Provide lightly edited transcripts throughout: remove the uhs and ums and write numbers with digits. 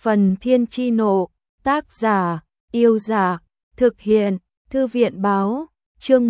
Phần Thiên Chi Nộ, tác giả, Yêu Giả, thực hiện, Thư viện Báo, chương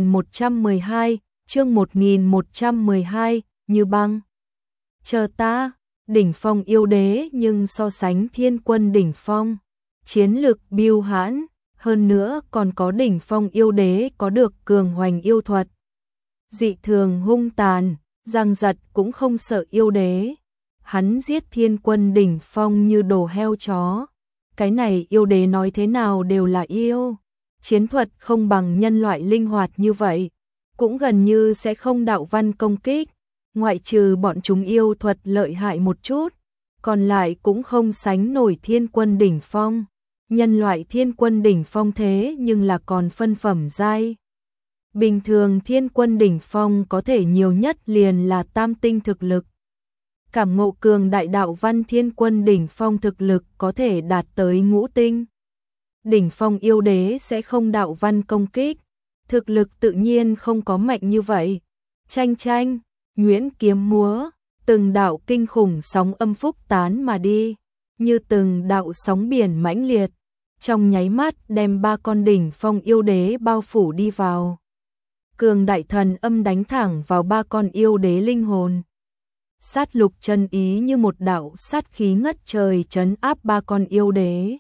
1112, Như Băng. Chờ ta, đỉnh phong yêu đế nhưng so sánh thiên quân đỉnh phong, chiến lực bưu hãn, hơn nữa còn có đỉnh phong yêu đế có được cường hoành yêu thuật. Dị thường hung tàn, Giang Giật cũng không sợ yêu đế. Hắn giết thiên quân đỉnh phong như đồ heo chó. Cái này yêu đế nói thế nào đều là yêu. Chiến thuật không bằng nhân loại linh hoạt như vậy. Cũng gần như sẽ không đạo văn công kích. Ngoại trừ bọn chúng yêu thuật lợi hại một chút. Còn lại cũng không sánh nổi thiên quân đỉnh phong. Nhân loại thiên quân đỉnh phong thế nhưng là còn phân phẩm giai. Bình thường thiên quân đỉnh phong có thể nhiều nhất liền là tam tinh thực lực. Cảm ngộ cường đại đạo văn thiên quân đỉnh phong thực lực có thể đạt tới ngũ tinh. Đỉnh phong yêu đế sẽ không đạo văn công kích, thực lực tự nhiên không có mạnh như vậy. Chanh chanh, nhuyễn kiếm múa, từng đạo kinh khủng sóng âm phúc tán mà đi, như từng đạo sóng biển mãnh liệt, trong nháy mắt đem ba con đỉnh phong yêu đế bao phủ đi vào. Cường đại thần âm đánh thẳng vào ba con yêu đế linh hồn. Sát lục chân ý như một đạo sát khí ngất trời trấn áp ba con yêu đế.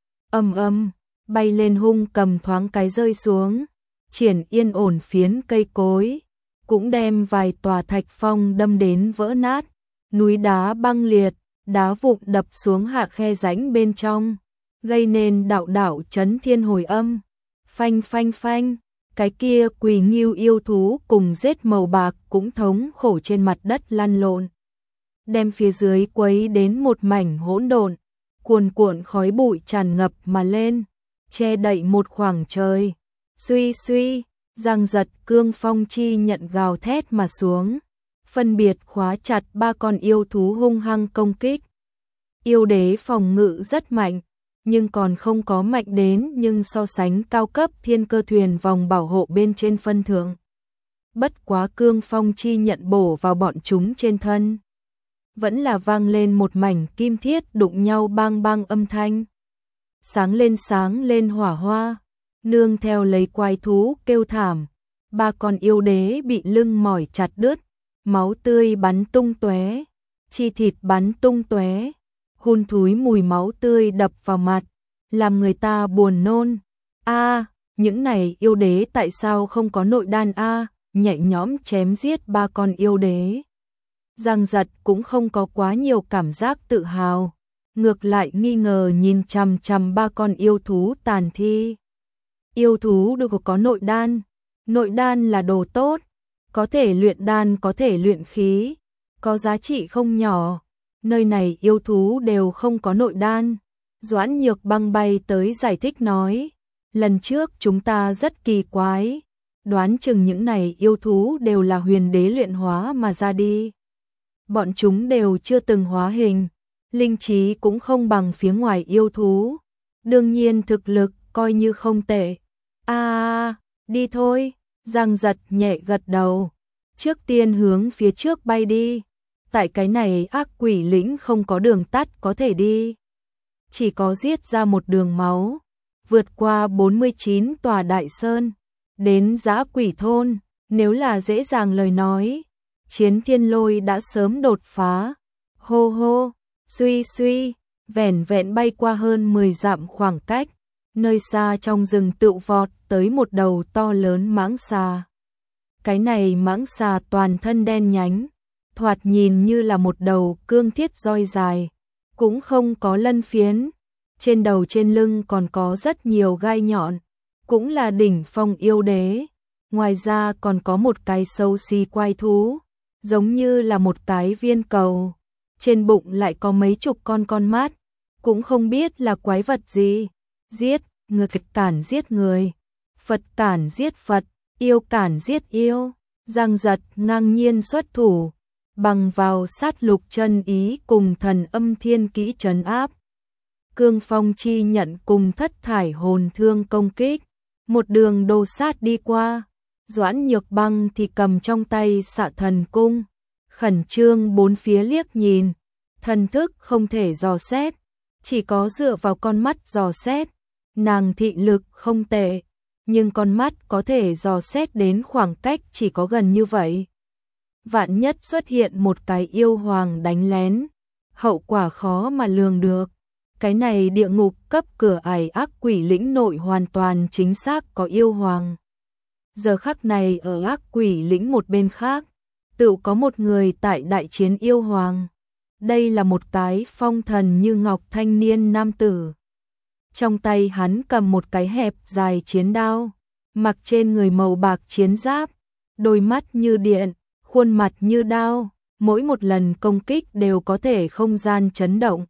Bay lên hung cầm thoáng cái rơi xuống, triển yên ổn phiến cây cối, cũng đem vài tòa thạch phong đâm đến vỡ nát, núi đá băng liệt, đá vụn đập xuống hạ khe rãnh bên trong, gây nên đạo đạo chấn thiên hồi âm. Phanh phanh phanh, cái kia quỳ nghiêu yêu thú cùng rết màu bạc cũng thống khổ trên mặt đất lăn lộn, đem phía dưới quấy đến một mảnh hỗn độn, cuồn cuộn khói bụi tràn ngập mà lên, che đậy một khoảng trời. Suy suy, Giang Giật cương phong chi nhận gào thét mà xuống, phân biệt khóa chặt ba con yêu thú hung hăng công kích. Yêu đế phòng ngự rất mạnh, nhưng còn không có mạnh đến nhưng so sánh cao cấp thiên cơ thuyền vòng bảo hộ bên trên phân thượng. Bất quá cương phong chi nhận bổ vào bọn chúng trên thân, vẫn là vang lên một mảnh kim thiết đụng nhau bang bang âm thanh. Sáng lên hỏa hoa, nương theo lấy quái thú kêu thảm, ba con yêu đế bị lưng mỏi chặt đứt, máu tươi bắn tung tóe, chi thịt bắn tung tóe, hun thúi mùi máu tươi đập vào mặt, làm người ta buồn nôn. Những này yêu đế tại sao không có nội đan nhẹ nhõm chém giết ba con yêu đế. Giang Giật cũng không có quá nhiều cảm giác tự hào, ngược lại nghi ngờ nhìn chằm chằm ba con yêu thú tàn thi. Yêu thú đều có nội đan là đồ tốt, có thể luyện đan, có thể luyện khí, có giá trị không nhỏ. Nơi này yêu thú đều không có nội đan. Doãn Nhược Băng bay tới giải thích nói, lần trước chúng ta rất kỳ quái, đoán chừng những này yêu thú đều là huyền đế luyện hóa mà ra đi. Bọn chúng đều chưa từng hóa hình, linh trí cũng không bằng phía ngoài yêu thú, đương nhiên thực lực coi như không tệ. Đi thôi, Giang Giật nhẹ gật đầu, trước tiên hướng phía trước bay đi. Tại cái này ác quỷ lĩnh không có đường tắt có thể đi, chỉ có giết ra một đường máu, vượt qua 49 tòa đại sơn, đến Dã Quỷ thôn. Nếu là dễ dàng lời nói, Chiến Thiên Lôi đã sớm đột phá. Hô hô, suy suy, vẻn vẹn bay qua hơn 10 dặm khoảng cách, nơi xa trong rừng tựu vọt tới một đầu to lớn mãng xà. Cái này mãng xà toàn thân đen nhánh, thoạt nhìn như là một đầu cương thiết roi dài, cũng không có lân phiến, trên đầu trên lưng còn có rất nhiều gai nhọn, cũng là đỉnh phong yêu đế. Ngoài ra còn có một cái sâu xí quái thú, giống như là một cái viên cầu, trên bụng lại có mấy chục con mắt, cũng không biết là quái vật gì. Giết, người cản giết người, Phật cản giết Phật, yêu cản giết yêu. Giang Giật ngang nhiên xuất thủ, bằng vào sát lục chân ý cùng thần âm thiên kỹ trấn áp. Cương phong chi nhận cùng thất thải hồn thương công kích, một đường đồ sát đi qua. Doãn Nhược Băng thì cầm trong tay Xạ Thần Cung, khẩn trương bốn phía liếc nhìn, thần thức không thể dò xét, Chỉ có dựa vào con mắt dò xét, nàng thị lực không tệ, nhưng con mắt có thể dò xét đến khoảng cách chỉ có gần như vậy. Vạn nhất xuất hiện một cái yêu hoàng đánh lén, hậu quả khó mà lường được. Cái này địa ngục cấp cửa ải ác quỷ lĩnh nội hoàn toàn chính xác có yêu hoàng. Giờ khắc này ở ác quỷ lĩnh một bên khác, tự có một người tại đại chiến yêu hoàng. Đây là một cái phong thần như ngọc thanh niên nam tử. Trong tay hắn cầm một cái hẹp dài chiến đao, mặc trên người màu bạc chiến giáp, đôi mắt như điện, khuôn mặt như đao, mỗi một lần công kích đều có thể không gian chấn động,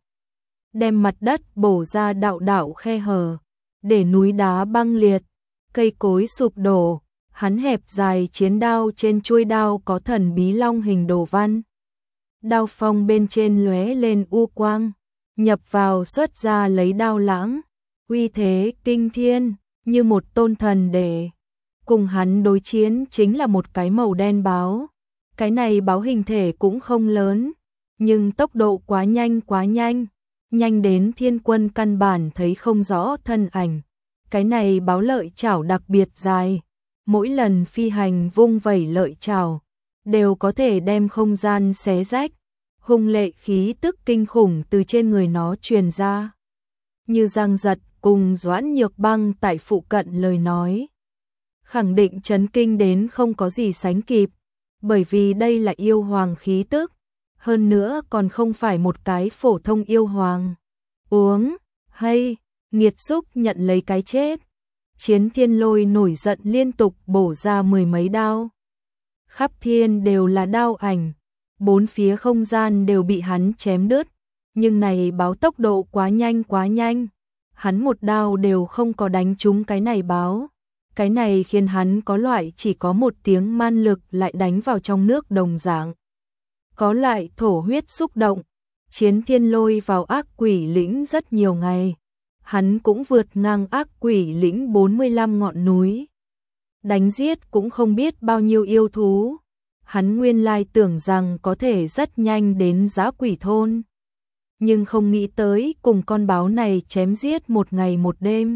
đem mặt đất bổ ra đạo đạo khe hở, để núi đá băng liệt, cây cối sụp đổ. Hắn hẹp dài chiến đao trên chuôi đao có thần bí long hình đồ văn. Đao phong bên trên lóe lên u quang, nhập vào xuất ra lấy đao lãng, uy thế kinh thiên, như một tôn thần để. Cùng hắn đối chiến chính là một cái màu đen báo. Cái này báo hình thể cũng không lớn, nhưng tốc độ quá nhanh, nhanh đến Thiên Quân căn bản thấy không rõ thân ảnh. Cái này báo lợi chảo đặc biệt dài, mỗi lần phi hành vung vẩy lợi chảo, đều có thể đem không gian xé rách, hung lệ khí tức kinh khủng từ trên người nó truyền ra. Như Giang Giật cùng Doãn Nhược Băng tại phụ cận lời nói, khẳng định chấn kinh đến không có gì sánh kịp, bởi vì đây là yêu hoàng khí tức, hơn nữa còn không phải một cái phổ thông yêu hoàng. Uống, hay, nghiệt xúc nhận lấy cái chết. Chiến Thiên Lôi nổi giận liên tục bổ ra mười mấy đao. Khắp thiên đều là đao ảnh, bốn phía không gian đều bị hắn chém đứt, nhưng này báo tốc độ quá nhanh. Hắn một đao đều không có đánh trúng cái này báo. Cái này khiến hắn có loại chỉ có một tiếng man lực lại đánh vào trong nước đồng dạng. Có lại thổ huyết xúc động. Chiến Thiên Lôi vào ác quỷ lĩnh rất nhiều ngày. Hắn cũng vượt ngang ác quỷ lĩnh 45 ngọn núi. Đánh giết cũng không biết bao nhiêu yêu thú. Hắn nguyên lai tưởng rằng có thể rất nhanh đến Dã Quỷ thôn. Nhưng không nghĩ tới cùng con báo này chém giết một ngày một đêm.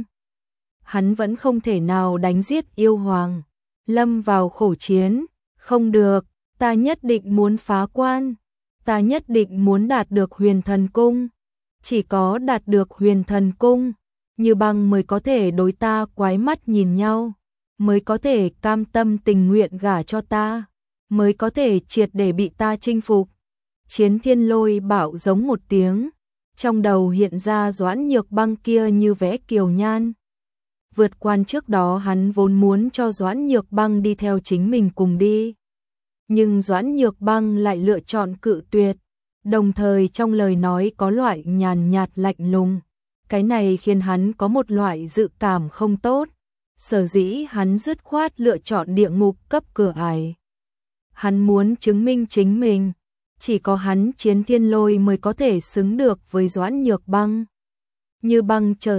Hắn vẫn không thể nào đánh giết yêu hoàng. Lâm vào khổ chiến. Không được, ta nhất định muốn phá quan. Ta nhất định muốn đạt được Huyền Thần Cung. Chỉ có đạt được Huyền Thần Cung, Như Băng mới có thể đối ta quái mắt nhìn nhau, mới có thể cam tâm tình nguyện gả cho ta, mới có thể triệt để bị ta chinh phục. Chiến Thiên Lôi bảo giống một tiếng, trong đầu hiện ra Doãn Nhược Băng kia như vẽ kiều nhan. Vượt quan trước đó hắn vốn muốn cho Doãn Nhược Băng đi theo chính mình cùng đi. Nhưng Doãn Nhược Băng lại lựa chọn cự tuyệt, đồng thời trong lời nói có loại nhàn nhạt lạnh lùng. Cái này khiến hắn có một loại dự cảm không tốt. Sở dĩ hắn dứt khoát lựa chọn địa ngục cấp cửa ải. Hắn muốn chứng minh chính mình, chỉ có hắn Chiến Thiên Lôi mới có thể xứng được với Doãn Nhược Băng. Như Băng chờ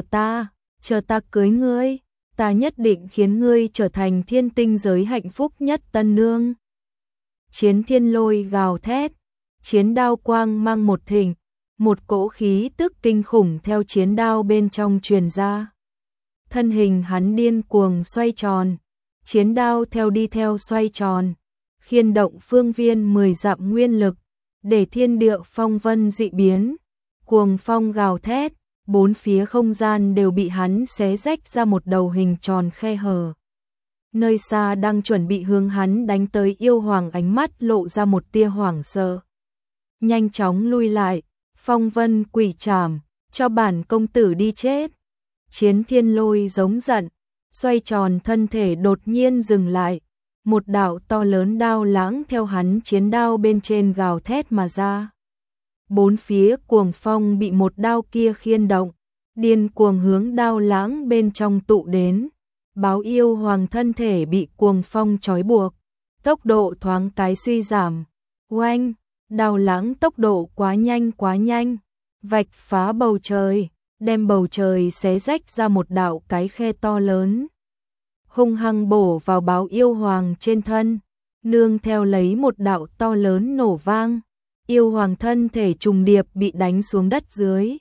ta cưới ngươi, ta nhất định khiến ngươi trở thành thiên tinh giới hạnh phúc nhất tân nương. Chiến Thiên Lôi gào thét, chiến đao quang mang một thỉnh, một cỗ khí tức kinh khủng theo chiến đao bên trong truyền ra. Thân hình hắn điên cuồng xoay tròn, chiến đao theo xoay tròn, khiên động phương viên 10 dặm nguyên lực, để thiên địa phong vân dị biến, cuồng phong gào thét, bốn phía không gian đều bị hắn xé rách ra một đầu hình tròn khe hở. Nơi xa đang chuẩn bị hướng hắn đánh tới yêu hoàng ánh mắt lộ ra một tia hoảng sợ. Nhanh chóng lui lại, phong vân quỷ trảm, cho bản công tử đi chết. Chiến Thiên Lôi giống giận, xoay tròn thân thể đột nhiên dừng lại. Một đạo to lớn đao lãng theo hắn chiến đao bên trên gào thét mà ra. Bốn phía cuồng phong bị một đao kia khiên động, điên cuồng hướng đao lãng bên trong tụ đến. Báo yêu hoàng thân thể bị cuồng phong trói buộc, tốc độ thoáng cái suy giảm. Oanh, đao lãng tốc độ quá nhanh, vạch phá bầu trời, đem bầu trời xé rách ra một đạo cái khe to lớn. Hung hăng bổ vào báo yêu hoàng trên thân, nương theo lấy một đạo to lớn nổ vang. Yêu hoàng thân thể trùng điệp bị đánh xuống đất dưới,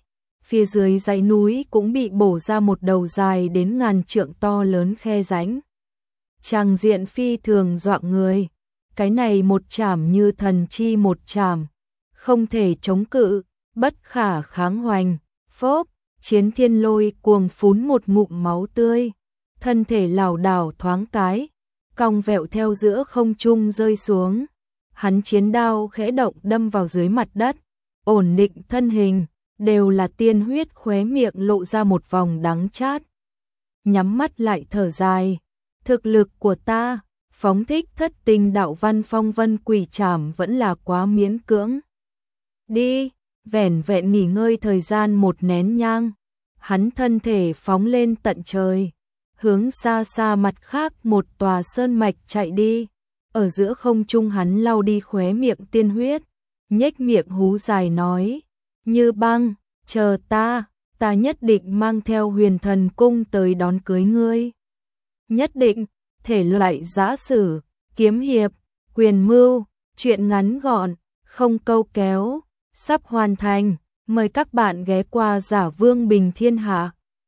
phía dưới dãy núi cũng bị bổ ra một đầu dài đến ngàn trượng to lớn khe rãnh. Tràng diện phi thường dọa người, cái này một chảm như thần chi một chảm, không thể chống cự, bất khả kháng hoành. Phốp, Chiến Thiên Lôi cuồng phún một ngụm máu tươi, thân thể lảo đảo thoáng cái, cong vẹo theo giữa không trung rơi xuống. Hắn chiến đao khẽ động đâm vào dưới mặt đất, ổn định thân hình, đều là tiên huyết, khóe miệng lộ ra một vòng đắng chát. Nhắm mắt lại thở dài, thực lực của ta, phóng thích thất tình đạo văn phong vân quỷ trảm vẫn là quá miễn cưỡng. Đi, vẻn vẹn nghỉ ngơi thời gian một nén nhang, hắn thân thể phóng lên tận trời, hướng xa xa mặt khác một tòa sơn mạch chạy đi. Ở giữa không trung hắn lau đi khóe miệng tiên huyết, nhếch miệng hú dài nói, Như Băng, chờ ta nhất định mang theo Huyền Thần Cung tới đón cưới ngươi. Nhất định, thể loại giã sử, kiếm hiệp, quyền mưu, truyện ngắn gọn, không câu kéo, sắp hoàn thành, mời các bạn ghé qua Giả Vương Bình Thiên Hạ.